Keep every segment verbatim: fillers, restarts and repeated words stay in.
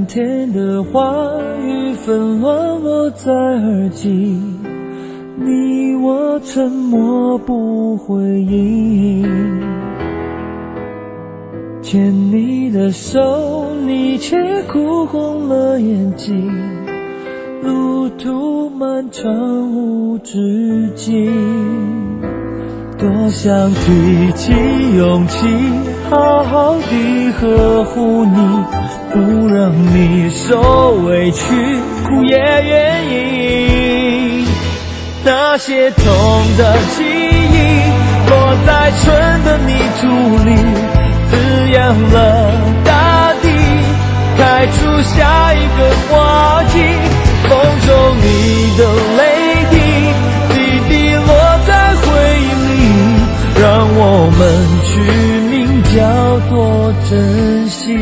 漫天的花雨纷乱落在耳际，你我沉默不回应。牵你的手，你却哭红了眼睛，路途漫长无止境。多想提起勇气，好好地呵护你，不让你受委屈，哭也愿意。那些痛的记忆，落在春的泥土里，滋养了大地，开出下一个花季。风中你的泪滴，滴滴落在回忆里，让我们取名叫做珍惜。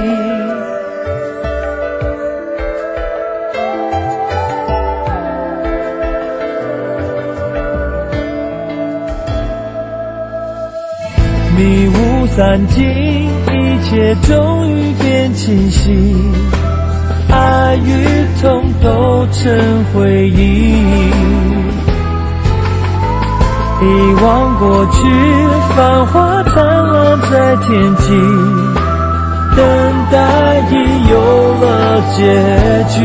迷雾散尽，一切终于变清晰，爱与痛都成回忆。遗忘过去，繁华灿烂在天际，等待已有了结局。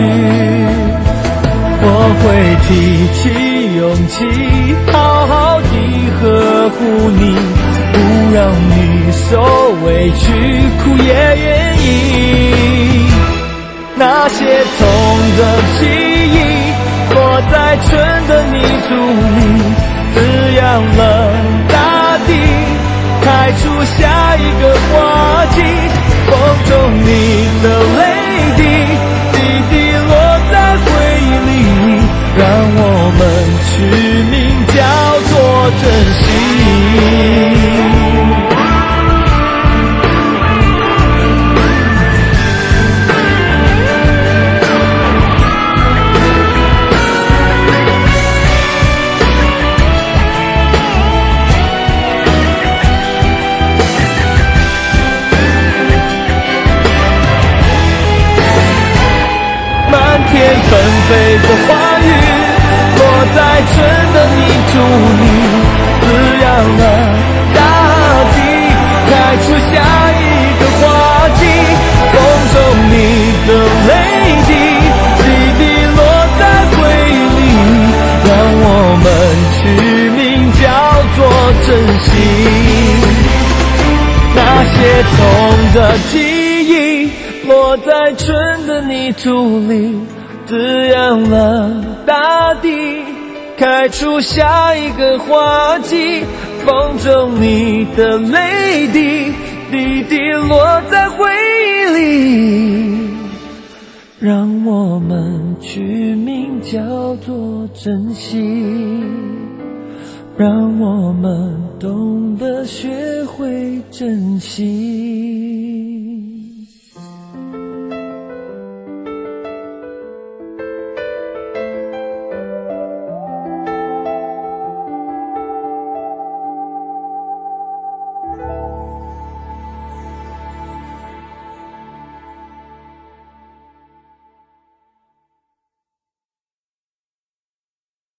我会提起勇气，好好地呵护你，不让你受委屈，哭也愿意。那些痛的记忆，落在春的泥土里，滋养了大地，开出下一个花季。风中你的泪滴，滴滴落在回忆里，让我们取名叫做珍惜。天纷飞的花雨，落在春的泥土里，滋养了大地，开出下一个花季。风中你的泪滴，滴滴落在回忆里，让我们取名叫做珍惜。那些痛的记忆，落在春的泥土里，滋养了大地，开出下一个花季。风中你的泪滴，滴滴落在回忆里，让我们取名叫做珍惜，让我们懂得学会珍惜。